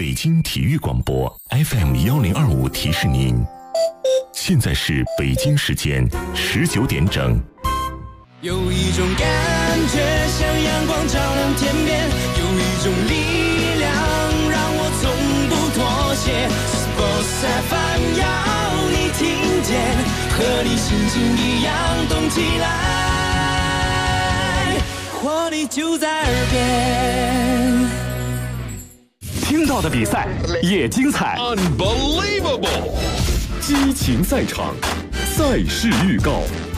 北京体育广播 FM1025提示您，现在是北京时间19点整。 有一种感觉像阳光照亮天边，有一种力量让我从不妥协。Sports FM 要你听见，和你心情一样动起来，活力就在耳边。 听到的比赛也精彩 ，Unbelievable！ 激情赛场，赛事预告。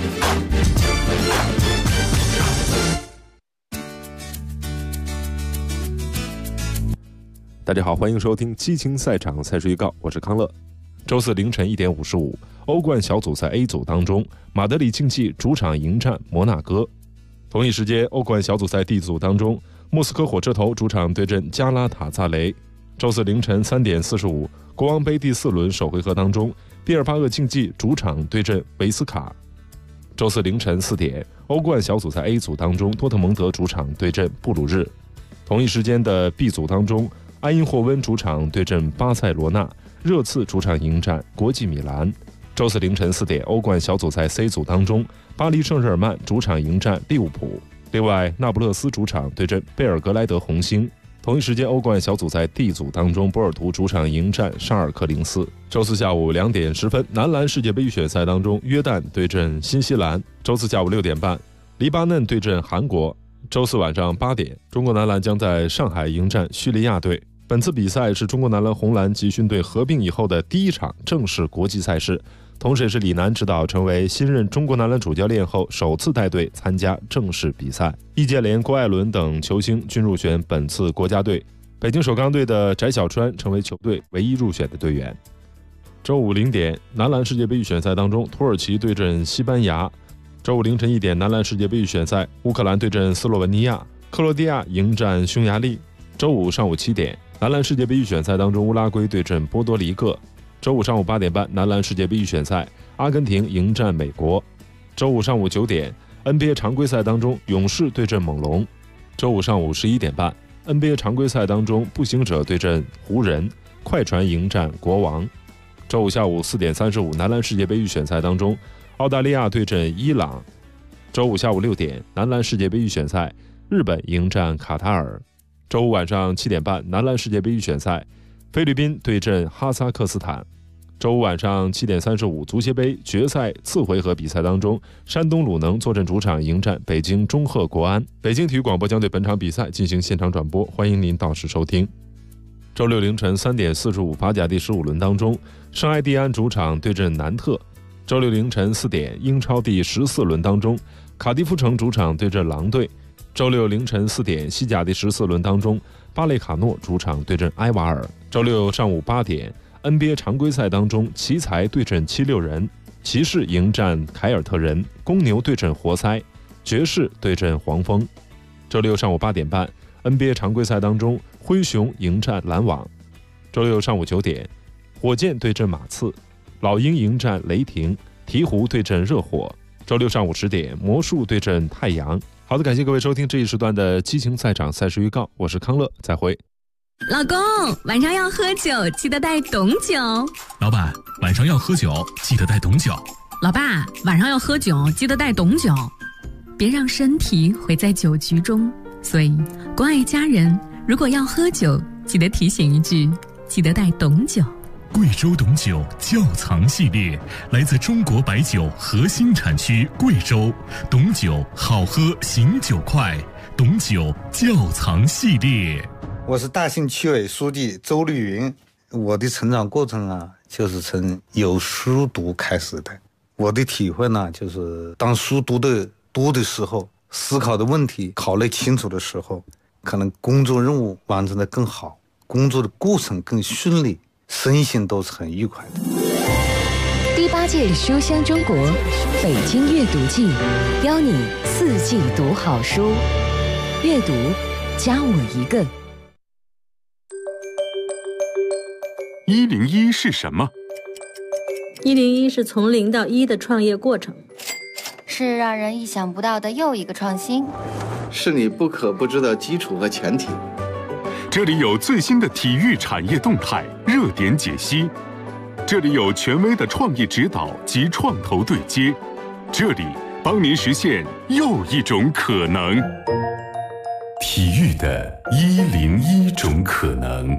大家好，欢迎收听激情赛场赛事预告，我是康乐。周四凌晨1点55，欧冠小组赛 A 组当中，马德里竞技主场迎战摩纳哥。同一时间，欧冠小组赛 D 组当中，莫斯科火车头主场对阵加拉塔萨雷。周四凌晨3点45，国王杯第4轮首回合当中，毕尔巴鄂竞技主场对阵维斯卡。周四凌晨4点，欧冠小组赛 A 组当中，多特蒙德主场对阵布鲁日。同一时间的 B 组当中，埃因霍温主场对阵巴塞罗那，热刺主场迎战国际米兰。周四凌晨4点，欧冠小组赛 C 组当中，巴黎圣日耳曼主场迎战利物浦。另外，那不勒斯主场对阵贝尔格莱德红星。同一时间，欧冠小组赛 D 组当中，波尔图主场迎战沙尔克零四。周四下午2点10分，男篮世界杯预选赛当中，约旦对阵新西兰。周四下午6点半，黎巴嫩对阵韩国。周四晚上8点，中国男篮将在上海迎战叙利亚队。本次比赛是中国男篮红蓝集训队合并以后的第一场正式国际赛事，同时也是李楠指导成为新任中国男篮主教练后首次带队参加正式比赛。易建联、郭艾伦等球星均入选本次国家队，北京首钢队的翟小川成为球队唯一入选的队员。周五0点，男篮世界杯预选赛当中，土耳其对阵西班牙。周五凌晨1点，男篮世界杯预选赛，乌克兰对阵斯洛文尼亚，克罗地亚迎战匈牙利。周五上午7点，男篮世界杯预选赛当中，乌拉圭对阵波多黎各。周五上午8点半，男篮世界杯预选赛，阿根廷迎战美国。周五上午9点， NBA 常规赛当中，勇士对阵猛龙。周五上午11点半， NBA 常规赛当中，步行者对阵湖人，快船迎战国王。周五下午4点35，男篮世界杯预选赛当中，澳大利亚对阵伊朗。周五下午6点，男篮世界杯预选赛，日本迎战卡塔尔。周五晚上7点半，男篮世界杯预选赛，菲律宾对阵哈萨克斯坦。周五晚上7点35，足协杯决赛次回合比赛当中，山东鲁能坐镇主场迎战北京中赫国安。北京体育广播将对本场比赛进行现场转播，欢迎您到时收听。周六凌晨3点45，法甲第15轮当中，圣埃蒂安主场对阵南特。周六凌晨4点，英超第14轮当中，卡迪夫城主场对阵狼队。周六凌晨4点，西甲第14轮当中，巴列卡诺主场对阵埃瓦尔。周六上午8点，NBA 常规赛当中，奇才对阵76人，骑士迎战凯尔特人，公牛对阵活塞，爵士对阵黄蜂。周六上午8点半，NBA 常规赛当中，灰熊迎战篮网。周六上午9点，火箭对阵马刺，老鹰迎战雷霆，鹈鹕对阵热火。周六上午10点，魔术对阵太阳。好的，感谢各位收听这一时段的激情赛场赛事预告，我是康乐，再会。 老公，晚上要喝酒，记得带董酒。 老板，晚上要喝酒，记得带董酒。 老爸，晚上要喝酒，记得带董酒。别让身体毁在酒局中，所以关爱家人，如果要喝酒，记得提醒一句，记得带董酒。 贵州董酒窖藏系列，来自中国白酒核心产区贵州，董酒好喝醒酒快，董酒窖藏系列。 我是大兴区委书记周绿云。我的成长过程啊，就是从有书读开始的。我的体会呢，就是当书读的多的时候，思考的问题考虑清楚的时候，可能工作任务完成的更好，工作的过程更顺利，身心都是很愉快的。 第8届书香中国北京阅读季，邀你4季读好书，阅读加我一个。 101是什么 ？101是从0到1的创业过程， 是让人意想不到的又一个创新， 是你不可不知的基础和前提。 这里有最新的体育产业动态、热点解析，这里有权威的创意指导及创投对接，这里帮您实现又一种可能。 体育的101种可能。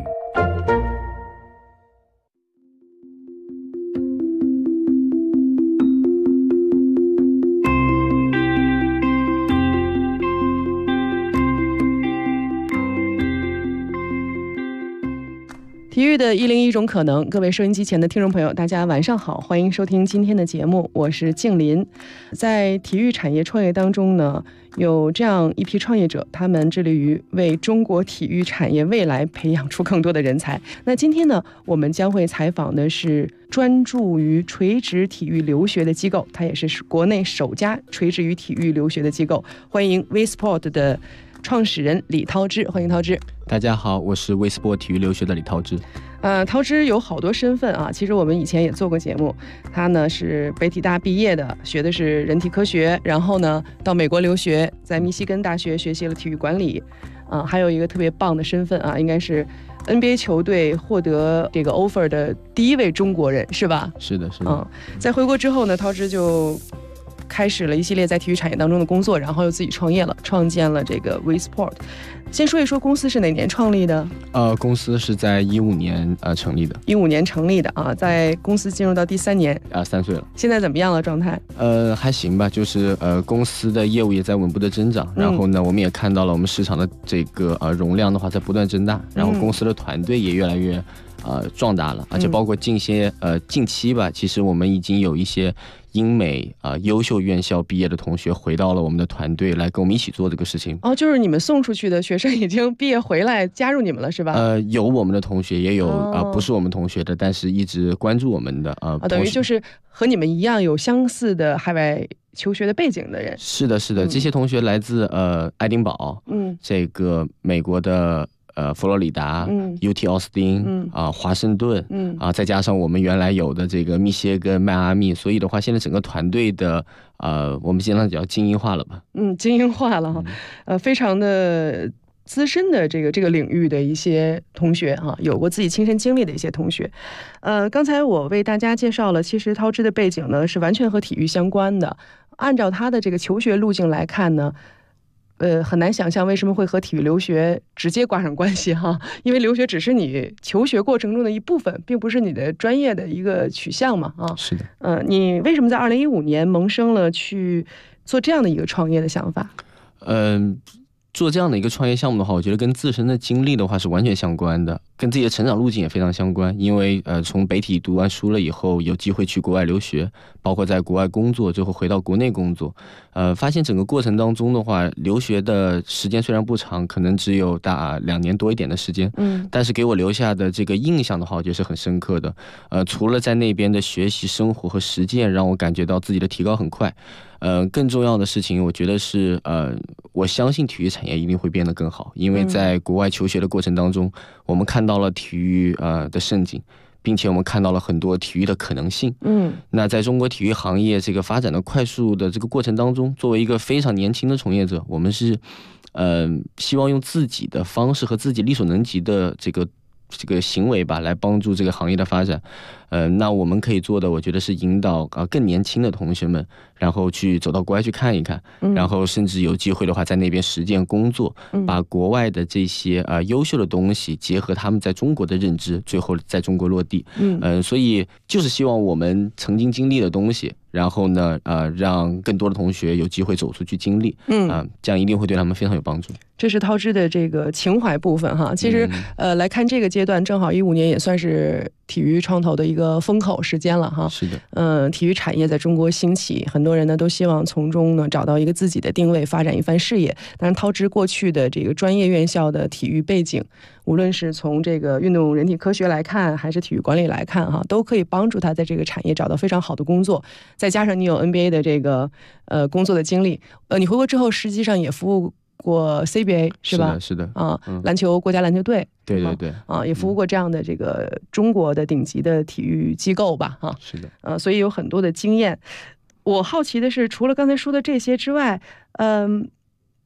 体育的101种可能，各位收音机前的听众朋友，大家晚上好，欢迎收听今天的节目，我是静林。在体育产业创业当中呢，有这样一批创业者，他们致力于为中国体育产业未来培养出更多的人才。那今天呢，我们将会采访的是专注于垂直体育留学的机构，它也是国内首家垂直于体育留学的机构。欢迎 WeSport 的创始人李涛之，欢迎涛之。 大家好，我是 WeSport 体育留学的李涛之。 涛之有好多身份啊，其实我们以前也做过节目。他呢是北体大毕业的，学的是人体科学，然后呢到美国留学，在密西根大学学习了体育管理。还有一个特别棒的身份啊，应该是 NBA 球队获得这个 offer 的第一位中国人，是吧？ 是的，是的。 在回国之后呢，涛之就开始了一系列在体育产业当中的工作，然后又自己创业了，创建了这个 WeSport。先说一说公司是哪年创立的？ 公司是在15年成立的。 15年成立的啊，在公司进入到第3年 ，3岁了。 现在怎么样了状态？ 还行吧，就是公司的业务也在稳步的增长，然后呢，我们也看到了我们市场的这个容量的话在不断增大，然后公司的团队也越来越壮大了，而且包括近期吧，其实我们已经有一些英美优秀院校毕业的同学回到了我们的团队来跟我们一起做这个事情。 就是你们送出去的学生已经毕业回来加入你们了，是吧？ 有我们的同学，也有不是我们同学的，但是一直关注我们的等于就是和你们一样有相似的海外求学的背景的人。 是的，是的，这些同学来自爱丁堡，这个美国的佛罗里达，UT 奥斯汀，华盛顿，再加上我们原来有的这个密歇根、迈阿密，所以的话，现在整个团队的我们经常讲精英化了吧？ 精英化了哈，非常的资深的这个领域的一些同学哈，有过自己亲身经历的一些同学。刚才我为大家介绍了，其实涛之的背景呢是完全和体育相关的。按照他的这个求学路径来看呢，很难想象为什么会和体育留学直接挂上关系哈，因为留学只是你求学过程中的一部分，并不是你的专业的一个取向嘛啊。 是的。 你为什么在2015年萌生了去做这样的一个创业的想法？ 做这样的一个创业项目的话，我觉得跟自身的经历的话是完全相关的，跟自己的成长路径也非常相关。因为从北体读完书了以后，有机会去国外留学，包括在国外工作，最后回到国内工作，发现整个过程当中的话，留学的时间虽然不长，可能只有大2年多一点的时间，但是给我留下的这个印象的话，我觉得是很深刻的。除了在那边的学习、生活和实践让我感觉到自己的提高很快，更重要的事情，我觉得是我相信体育产业一定会变得更好，因为在国外求学的过程当中，我们看到了体育的盛景，并且我们看到了很多体育的可能性。那在中国体育行业这个发展的快速的这个过程当中，作为一个非常年轻的从业者，我们是希望用自己的方式和自己力所能及的这个行为吧，来帮助这个行业的发展。那我们可以做的，我觉得是引导更年轻的同学们，然后去走到国外去看一看，然后甚至有机会的话，在那边实践工作，把国外的这些优秀的东西结合他们在中国的认知，最后在中国落地。所以就是希望我们曾经经历的东西，然后呢，让更多的同学有机会走出去经历，这样一定会对他们非常有帮助。 这是涛之的这个情怀部分哈。其实来看这个阶段，正好15年也算是体育创投的一个风口时间了哈。 是的。 体育产业在中国兴起，很多人呢都希望从中呢找到一个自己的定位，发展一番事业。但是涛之过去的这个专业院校的体育背景，无论是从这个运动人体科学来看，还是体育管理来看哈，都可以帮助他在这个产业找到非常好的工作。再加上你有 NBA 的这个工作的经历，你回国之后实际上也服务过 CBA 是吧？ 是的篮球国家篮球队， 对对对， 也服务过这样的这个中国的顶级的体育机构吧， 是的， 所以有很多的经验。我好奇的是，除了刚才说的这些之外，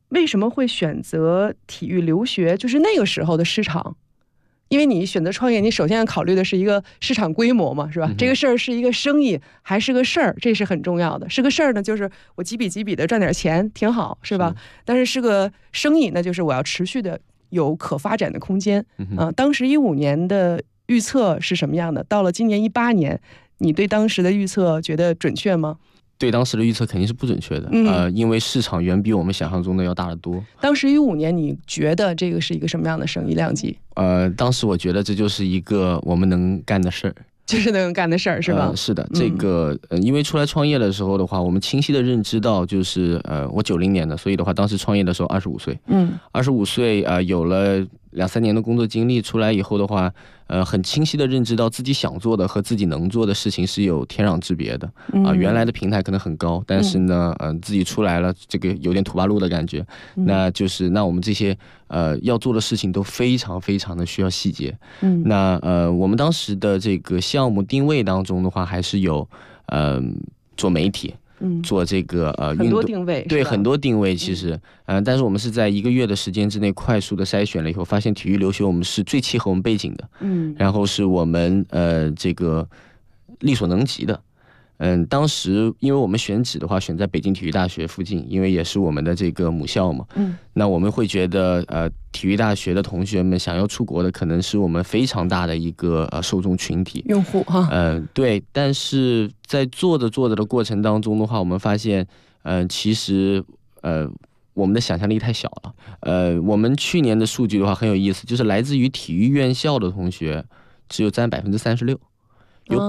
为什么会选择体育留学？就是那个时候的市场。因为你选择创业，你首先要考虑的是一个市场规模嘛，是吧？这个事儿是一个生意还是个事儿，这是很重要的。是个事儿呢，就是我几笔几笔的赚点钱，挺好，是吧？但是是个生意，那就是我要持续的有可发展的空间。当时15年的预测是什么样的？到了今年18年，你对当时的预测觉得准确吗？ 对当时的预测肯定是不准确的，因为市场远比我们想象中的要大得多。 当时15年，你觉得这个是一个什么样的生意量级？ 当时我觉得这就是一个我们能干的事儿。 就是能干的事儿，是吧？ 是的，这个因为出来创业的时候的话，我们清晰的认知到，就是我90年的，所以的话，当时创业的时候25岁，25岁有了2-3年的工作经历，出来以后的话，很清晰的认知到自己想做的和自己能做的事情是有天壤之别的原来的平台可能很高，但是呢，自己出来了，这个有点土八路的感觉，那就是那我们这些要做的事情都非常非常的需要细节。那我们当时的这个项目定位当中的话，还是有做媒体。做这个很多定位， 对，很多定位其实但是我们是在1个月的时间之内快速的筛选了以后，发现体育留学我们是最契合我们背景的，然后是我们这个力所能及的。当时因为我们选址的话，选在北京体育大学附近，因为也是我们的这个母校嘛。那我们会觉得体育大学的同学们想要出国的，可能是我们非常大的一个受众群体用户哈。 对，但是在做着的过程当中的话，我们发现其实我们的想象力太小了。我们去年的数据的话很有意思，就是来自于体育院校的同学只有占36%。有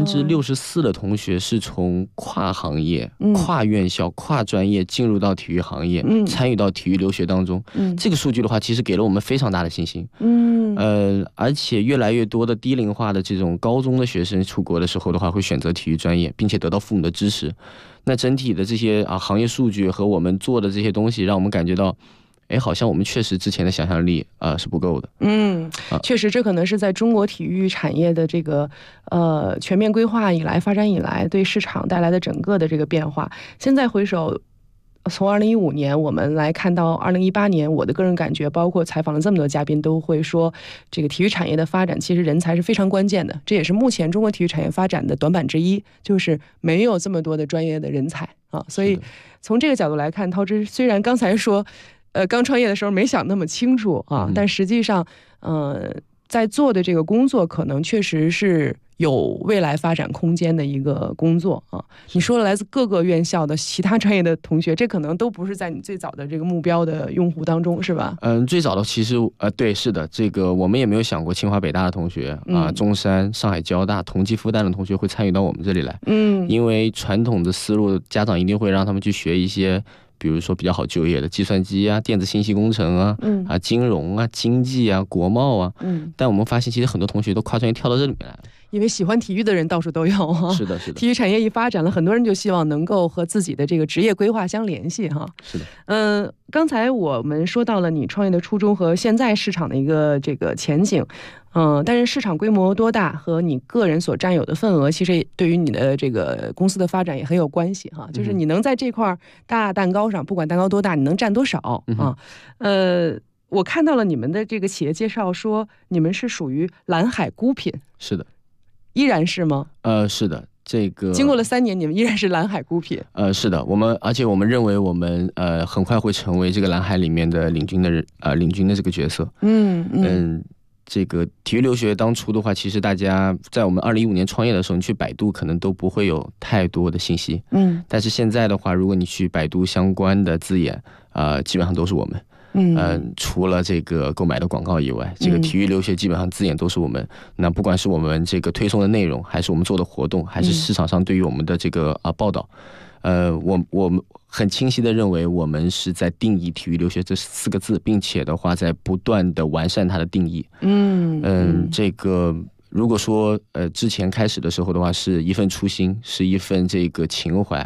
64%的同学是从跨行业、跨院校、跨专业进入到体育行业，参与到体育留学当中。这个数据的话，其实给了我们非常大的信心。而且越来越多的低龄化的这种高中的学生出国的时候的话，会选择体育专业，并且得到父母的支持。那整体的这些行业数据和我们做的这些东西，让我们感觉到。好像我们确实之前的想象力是不够的。 确实，这可能是在中国体育产业的这个全面规划以来、发展以来，对市场带来的整个的这个变化。现在回首，从2015年我们来看到2018年，我的个人感觉，包括采访了这么多嘉宾，都会说，这个体育产业的发展，其实人才是非常关键的。这也是目前中国体育产业发展的短板之一，就是没有这么多的专业的人才所以从这个角度来看，涛之虽然刚才说。刚创业的时候没想那么清楚但实际上，在做的这个工作可能确实是有未来发展空间的一个工作你说了来自各个院校的其他专业的同学，这可能都不是在你最早的这个目标的用户当中，是吧？ 最早的其实对，是的，这个我们也没有想过清华北大的同学中山、上海交大、同济复旦的同学会参与到我们这里来。因为传统的思路，家长一定会让他们去学一些。比如说比较好就业的计算机电子信息工程金融经济国贸但我们发现其实很多同学都跨专业跳到这里面来了， 因为喜欢体育的人到处都有是的， 体育产业一发展了，很多人就希望能够和自己的这个职业规划相联系是的。 刚才我们说到了你创业的初衷和现在市场的一个这个前景。但是市场规模多大和你个人所占有的份额，其实对于你的这个公司的发展也很有关系就是你能在这块大蛋糕上，不管蛋糕多大，你能占多少我看到了你们的这个企业介绍说，你们是属于蓝海孤品。 是的， 依然是吗？ 是的，这个经过了3年，你们依然是蓝海孤品。 是的，而且我们认为我们很快会成为这个蓝海里面的领军的这个角色。这个体育留学当初的话，其实大家在我们2015年创业的时候，你去百度可能都不会有太多的信息。但是现在的话，如果你去百度相关的字眼，基本上都是我们。除了这个购买的广告以外，这个体育留学基本上字眼都是我们。那不管是我们这个推送的内容，还是我们做的活动，还是市场上对于我们的这个报道，我们很清晰的认为，我们是在定义体育留学这4个字，并且的话在不断的完善它的定义。这个如果说之前开始的时候的话，是一份初心，是一份这个情怀。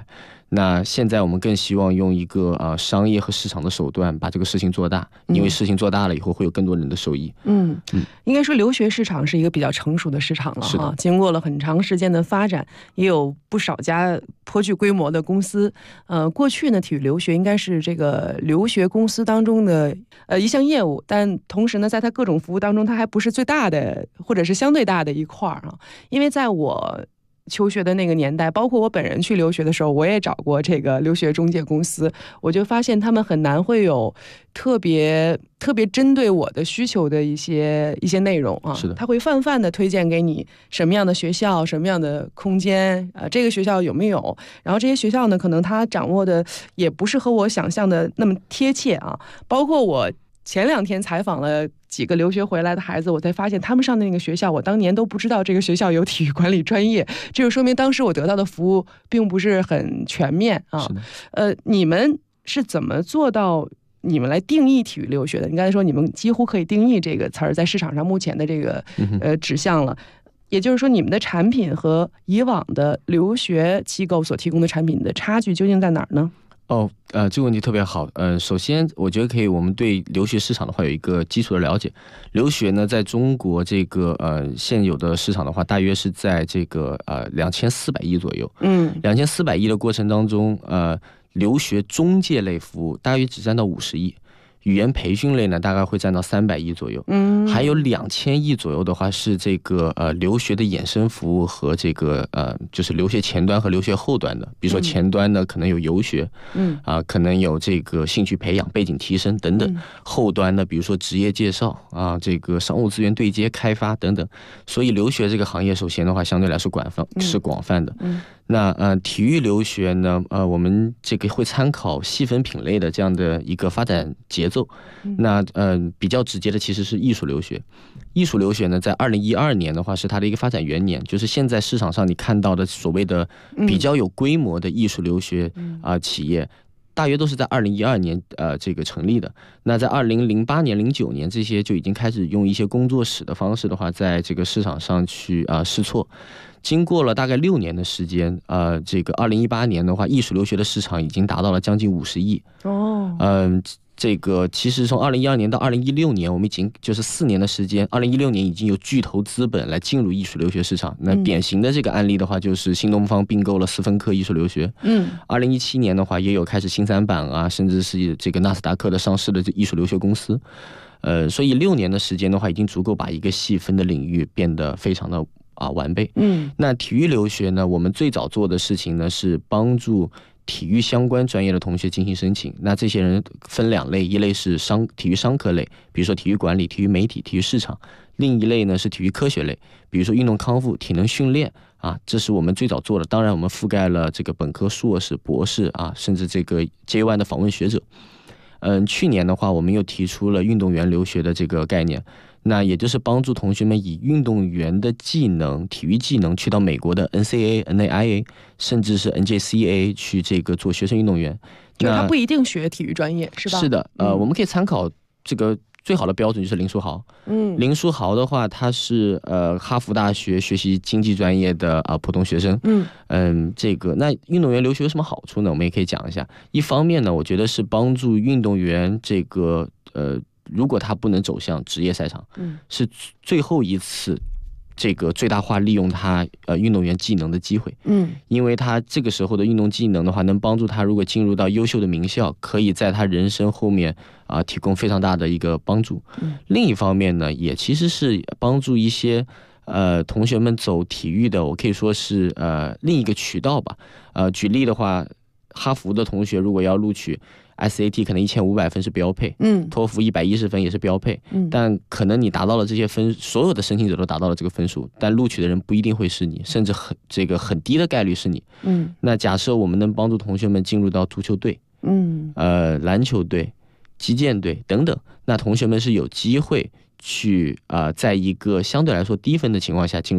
那现在我们更希望用一个商业和市场的手段把这个事情做大，因为事情做大了以后会有更多人的受益。 应该说留学市场是一个比较成熟的市场了哈，经过了很长时间的发展，也有不少家颇具规模的公司。过去呢，体育留学应该是这个留学公司当中的一项业务，但同时呢，在它各种服务当中，它还不是最大的或者是相对大的一块啊。因为在我求学的那个年代，包括我本人去留学的时候，我也找过这个留学中介公司，我就发现他们很难会有特别针对我的需求的一些内容啊。 是的， 他会泛泛的推荐给你什么样的学校、什么样的空间，这个学校有没有？然后这些学校呢，可能他掌握的也不是和我想象的那么贴切啊。包括我前2天采访了几个留学回来的孩子，我才发现他们上的那个学校，我当年都不知道这个学校有体育管理专业，这就说明当时我得到的服务并不是很全面啊。你们是怎么做到你们来定义体育留学的？你刚才说你们几乎可以定义这个词儿在市场上目前的这个指向了，也就是说你们的产品和以往的留学机构所提供的产品的差距究竟在哪儿呢？ 这个问题特别好。首先我觉得可以，我们对留学市场的话有一个基础的了解。留学呢，在中国这个现有的市场的话，大约是在这个2400亿左右。2400亿的过程当中，留学中介类服务大约只占到50亿。语言培训类呢，大概会占到300亿左右，还有2000亿左右的话是这个留学的衍生服务和这个就是留学前端和留学后端的，比如说前端呢可能有游学，可能有这个兴趣培养、背景提升等等，后端呢比如说职业介绍啊，这个商务资源对接、开发等等。所以留学这个行业首先的话相对来说是广泛的。那体育留学呢，我们这个会参考细分品类的这样的一个发展节奏。那比较直接的其实是艺术留学。艺术留学呢，在2012年的话是它的一个发展元年，就是现在市场上你看到的所谓的比较有规模的艺术留学企业。大约都是在2012年这个成立的。那在2008年、09年这些就已经开始用一些工作室的方式的话，在这个市场上去试错。经过了大概6年的时间，这个2018年的话，艺术留学的市场已经达到了将近50亿。这个其实从2012年到2016年，我们已经就是4年的时间，2016年已经有巨头资本来进入艺术留学市场。那典型的这个案例的话，就是新东方并购了斯芬克艺术留学。2017年的话，也有开始新三板啊，甚至是这个纳斯达克的上市的艺术留学公司。所以6年的时间的话，已经足够把一个细分的领域变得非常的完备。那体育留学呢，我们最早做的事情呢是帮助体育相关专业的同学进行申请。那这些人分2类，一类是体育商科类，比如说体育管理、体育媒体、体育市场；另一类呢是体育科学类，比如说运动康复、体能训练这是我们最早做的。当然我们覆盖了这个本科、硕士、博士甚至这个 J1 的访问学者。去年的话，我们又提出了运动员留学的这个概念。那也就是帮助同学们以运动员的技能、体育技能去到美国的 NCAA、NAIA 甚至是 NJCAA 去这个做学生运动员。 就是他不一定学体育专业，是吧？ 是的，我们可以参考这个最好的标准就是林书豪。林书豪的话，他是哈佛大学学习经济专业的普通学生。这个那运动员留学有什么好处呢？我们也可以讲一下。一方面呢，我觉得是帮助运动员这个如果他不能走向职业赛场，是最后一次这个最大化利用他运动员技能的机会。因为他这个时候的运动技能的话，能帮助他如果进入到优秀的名校，可以在他人生后面提供非常大的一个帮助。另一方面呢，也其实是帮助一些同学们走体育的，我可以说是另一个渠道吧。举例的话，哈佛的同学如果要录取SAT 可能1500分是标配，托福110分也是标配，但可能你达到了这些分，所有的申请者都达到了这个分数，但录取的人不一定会是你，甚至很低的概率是你。那假设我们能帮助同学们进入到足球队，篮球队、击剑队等等，那同学们是有机会去在一个相对来说低分的情况下进入到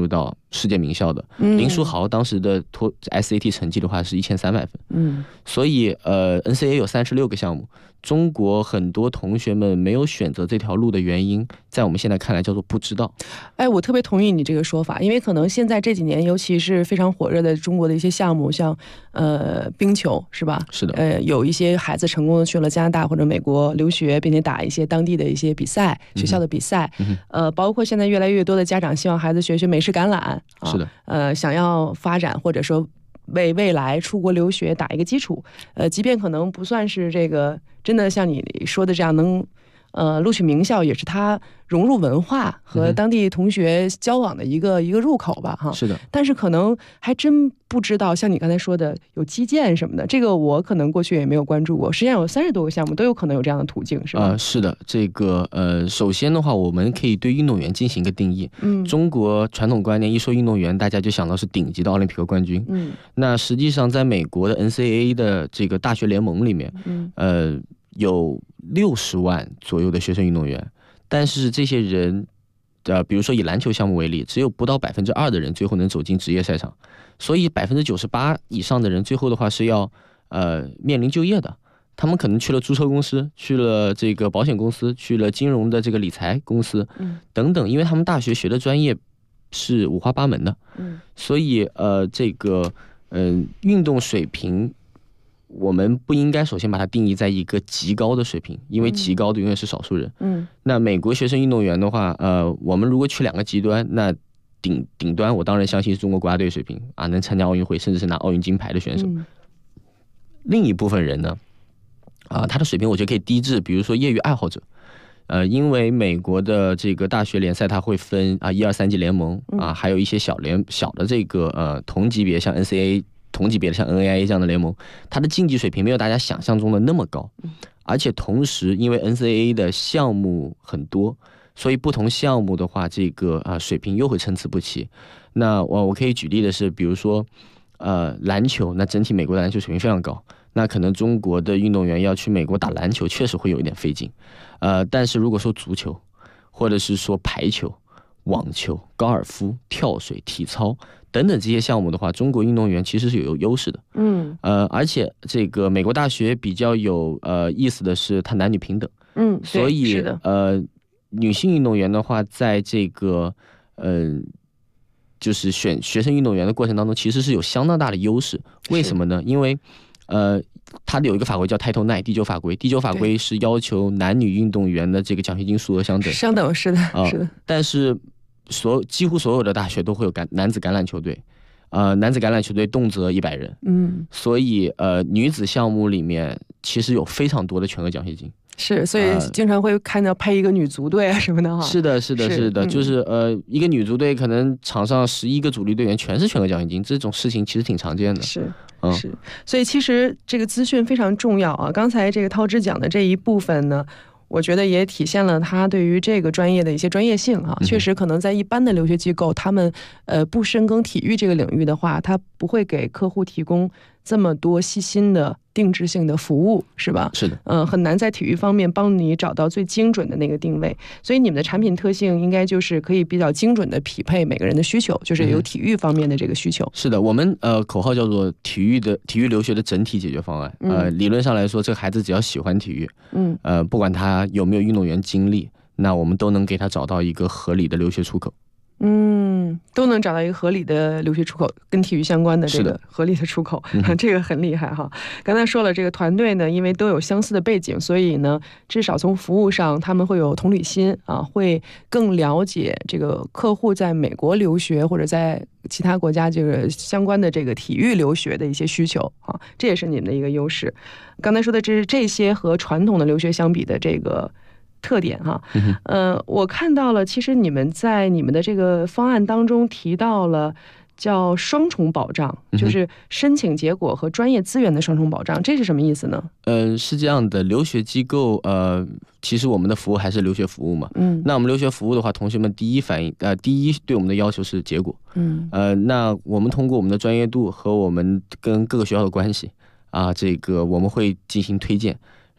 世界名校的。林书豪当时的SAT 成绩的话是1300分。所以NCAA 有36个项目，中国很多同学们没有选择这条路的原因，在我们现在看来叫做不知道。 我特别同意你这个说法，因为可能现在这几年，尤其是非常火热的中国的一些项目，像冰球是吧？ 是的。 有一些孩子成功的去了加拿大或者美国留学，并且打一些当地的一些比赛，学校的比赛。包括现在越来越多的家长希望孩子学美式橄榄。 是的。 想要发展或者说为未来出国留学打一个基础。即便可能不算是这个真的像你说的这样能录取名校，也是他融入文化和当地同学交往的一个入口吧，哈。 是的。 但是可能还真不知道，像你刚才说的有击剑什么的，这个我可能过去也没有关注过。实际上有30多个项目都有可能有这样的途径，是吧？ 是的，这个首先的话，我们可以对运动员进行一个定义。中国传统观念一说运动员，大家就想到是顶级的奥林匹克冠军。那实际上在美国的 NCAA 的这个大学联盟里面，有60万左右的学生运动员，但是这些人，比如说以篮球项目为例，只有不到2%的人最后能走进职业赛场，所以98%以上的人最后的话是要面临就业的。他们可能去了租车公司，去了这个保险公司，去了金融的这个理财公司，等等，因为他们大学学的专业是五花八门的。所以这个运动水平，我们不应该首先把它定义在一个极高的水平，因为极高的永远是少数人。那美国学生运动员的话，我们如果去2个极端，那顶端我当然相信是中国国家队水平啊，能参加奥运会，甚至是拿奥运金牌的选手。另一部分人呢，他的水平我觉得可以低至，比如说业余爱好者。因为美国的这个大学联赛它会分1、2、3级联盟还有一些小的这个同级别，像 NCAA。同级别的像 NAIA 这样的联盟，它的竞技水平没有大家想象中的那么高，而且同时因为 NCAA 的项目很多，所以不同项目的话，这个水平又会参差不齐。那我可以举例的是，比如说篮球，那整体美国的篮球水平非常高，那可能中国的运动员要去美国打篮球确实会有一点费劲。但是如果说足球，或者是说排球、网球、高尔夫、跳水、体操等等这些项目的话，中国运动员其实是有优势的。而且这个美国大学比较有意思的是，它男女平等。所以女性运动员的话，在这个就是选学生运动员的过程当中，其实是有相当大的优势。为什么呢？因为它有一个法规叫 Title IX 第9法规，第9法规是要求男女运动员的这个奖学金数额相等。 相等，是的，是的。 但是几乎所有的大学都会有男子橄榄球队，男子橄榄球队动辄100人，所以女子项目里面其实有非常多的全额奖学金。 是，所以经常会看到配一个女足队什么的哈。 是的，就是一个女足队可能场上11个主力队员全是全额奖学金，这种事情其实挺常见的。 是，所以其实这个资讯非常重要啊。刚才这个涛芝讲的这一部分呢，我觉得也体现了他对于这个专业的一些专业性啊。确实可能在一般的留学机构，他们不深耕体育这个领域的话，他不会给客户提供这么多细心的定制性的服务，是吧？ 是的。 很难在体育方面帮你找到最精准的那个定位，所以你们的产品特性应该就是可以比较精准的匹配每个人的需求，就是有体育方面的这个需求。 是的，我们口号叫做体育留学的整体解决方案。理论上来说，这个孩子只要喜欢体育，不管他有没有运动员经历，那我们都能给他找到一个合理的留学出口。 都能找到一个合理的留学出口，跟体育相关的这个合理的出口，这个很厉害哈。刚才说了，这个团队呢，因为都有相似的背景，所以呢，至少从服务上，他们会有同理心啊，会更了解这个客户在美国留学或者在其他国家这个相关的这个体育留学的一些需求啊，这也是你们的一个优势。刚才说的这些和传统的留学相比的这个特点哈，我看到了，其实你们在你们的这个方案当中提到了叫双重保障，就是申请结果和专业资源的双重保障，这是什么意思呢？ 是这样的，留学机构其实我们的服务还是留学服务嘛。那我们留学服务的话，同学们第一对我们的要求是结果。那我们通过我们的专业度和我们跟各个学校的关系这个我们会进行推荐。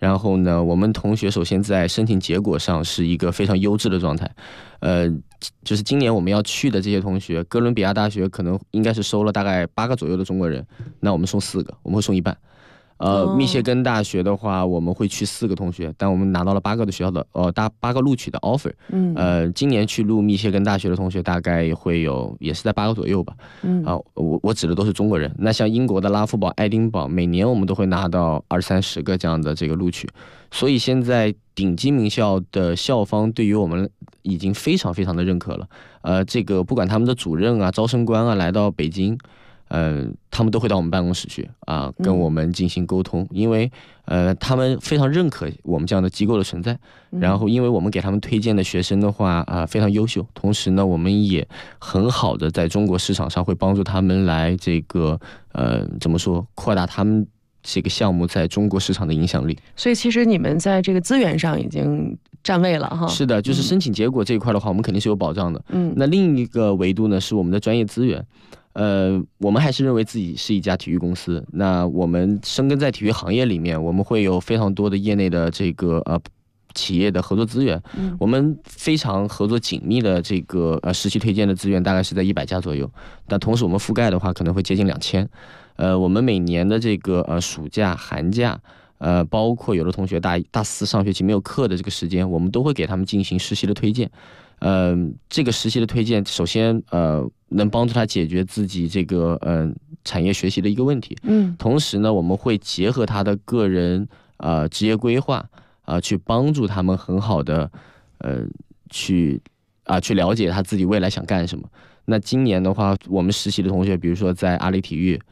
然后呢，我们同学首先在申请结果上是一个非常优质的状态，就是今年我们要去的这些同学，哥伦比亚大学可能应该是收了大概8个左右的中国人，那我们送4个，我们会送一半。密歇根大学的话，我们会去4个同学，但我们拿到了8个的学校的8个录取的 offer。今年去录密歇根大学的同学大概会有，也是在8个左右吧。我指的都是中国人。那像英国的拉夫堡、爱丁堡，每年我们都会拿到20-30个这样的这个录取。所以现在顶级名校的校方对于我们已经非常非常的认可了。这个不管他们的主任啊、招生官啊来到北京。他们都会到我们办公室去跟我们进行沟通，因为他们非常认可我们这样的机构的存在。然后，因为我们给他们推荐的学生的话非常优秀，同时呢，我们也很好的在中国市场上会帮助他们来这个怎么说，扩大他们这个项目在中国市场的影响力。 所以，其实你们在这个资源上已经占位了哈。 是的，就是申请结果这一块的话，我们肯定是有保障的。那另一个维度呢，是我们的专业资源。我们还是认为自己是一家体育公司。那我们深耕在体育行业里面，我们会有非常多的业内的这个企业的合作资源。我们非常合作紧密的这个实习推荐的资源大概是在100家左右。但同时我们覆盖的话可能会接近2000。我们每年的这个暑假、寒假。包括有的同学大4上学期没有课的这个时间，我们都会给他们进行实习的推荐。这个实习的推荐，首先能帮助他解决自己这个产业学习的一个问题。同时呢，我们会结合他的个人职业规划去帮助他们很好的去了解他自己未来想干什么。那今年的话，我们实习的同学，比如说在阿里体育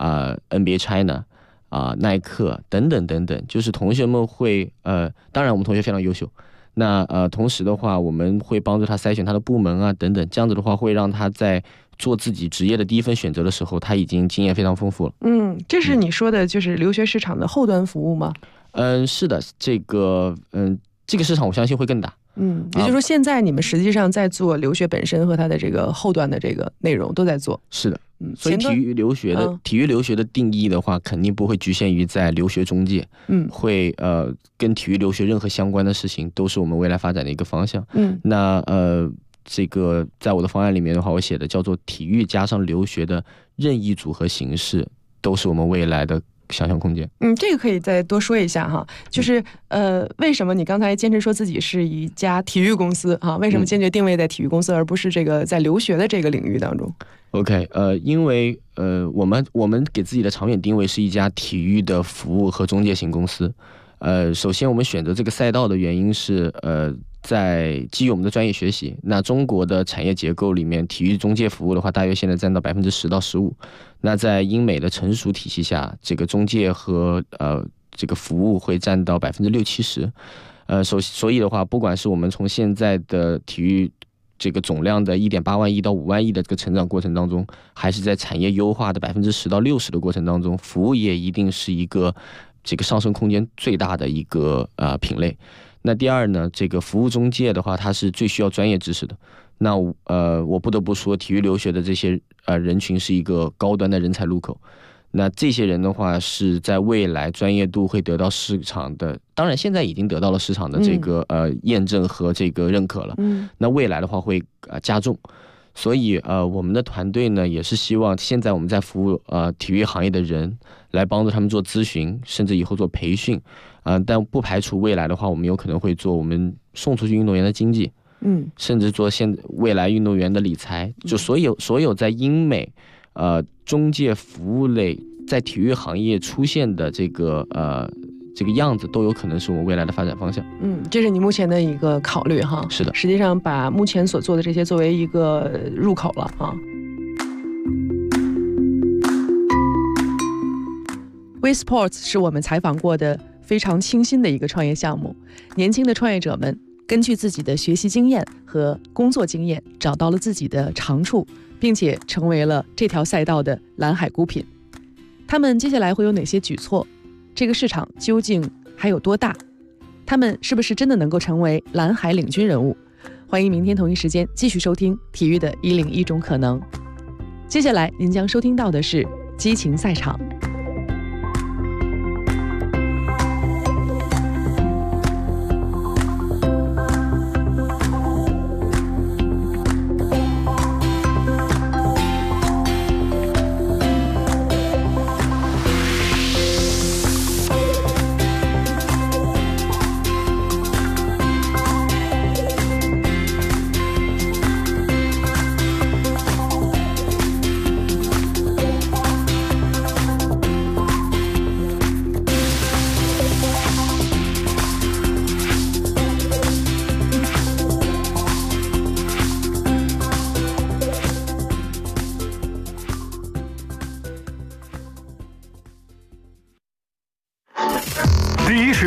NBA China。耐克等等等等，就是同学们会当然我们同学非常优秀，那同时的话，我们会帮助他筛选他的部门啊等等，这样子的话会让他在做自己职业的第一份选择的时候，他已经经验非常丰富了。 这是你说的就是留学市场的后端服务吗？ 是的，这个市场我相信会更大。 也就是说现在你们实际上在做留学本身和它的这个后端的这个内容都在做。 是的。所以体育留学的定义的话，肯定不会局限于在留学中介，会跟体育留学任何相关的事情都是我们未来发展的一个方向。那这个在我的方案里面的话，我写的叫做体育加上留学的任意组合形式，都是我们未来的想象空间。 这个可以再多说一下哈，就是为什么你刚才坚持说自己是一家体育公司哈？为什么坚决定位在体育公司，而不是这个在留学的这个领域当中 ？OK， 因为我们给自己的长远定位是一家体育的服务和中介型公司。首先我们选择这个赛道的原因是在基于我们的专业学习。那中国的产业结构里面，体育中介服务的话，大约现在占到10%到15%。那在英美的成熟体系下，这个中介和这个服务会占到60-70%。所以的话，不管是我们从现在的体育这个总量的1.8万亿到5万亿的这个成长过程当中，还是在产业优化的10%到60%的过程当中，服务业一定是一个这个上升空间最大的一个品类。那第二呢，这个服务中介的话，它是最需要专业知识的。那我不得不说，体育留学的这些人群是一个高端的人才入口。那这些人的话，是在未来专业度会得到市场的，当然现在已经得到了市场的这个验证和这个认可了。那未来的话会加重。所以我们的团队呢，也是希望现在我们在服务体育行业的人，来帮助他们做咨询，甚至以后做培训。但不排除未来的话，我们有可能会做我们送出去运动员的经济，甚至做未来运动员的理财。就所有在英美中介服务类在体育行业出现的这个样子，都有可能是我们未来的发展方向。 这是你目前的一个考虑哈。 是的， 实际上把目前所做的这些作为一个入口了啊。WeSports 是我们采访过的非常清新的一个创业项目，年轻的创业者们根据自己的学习经验和工作经验，找到了自己的长处，并且成为了这条赛道的蓝海孤品。他们接下来会有哪些举措？这个市场究竟还有多大？他们是不是真的能够成为蓝海领军人物？欢迎明天同一时间继续收听体育的101种可能。接下来您将收听到的是激情赛场。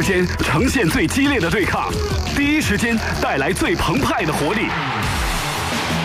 间呈现最激烈的对抗，第一时间带来最澎湃的活力。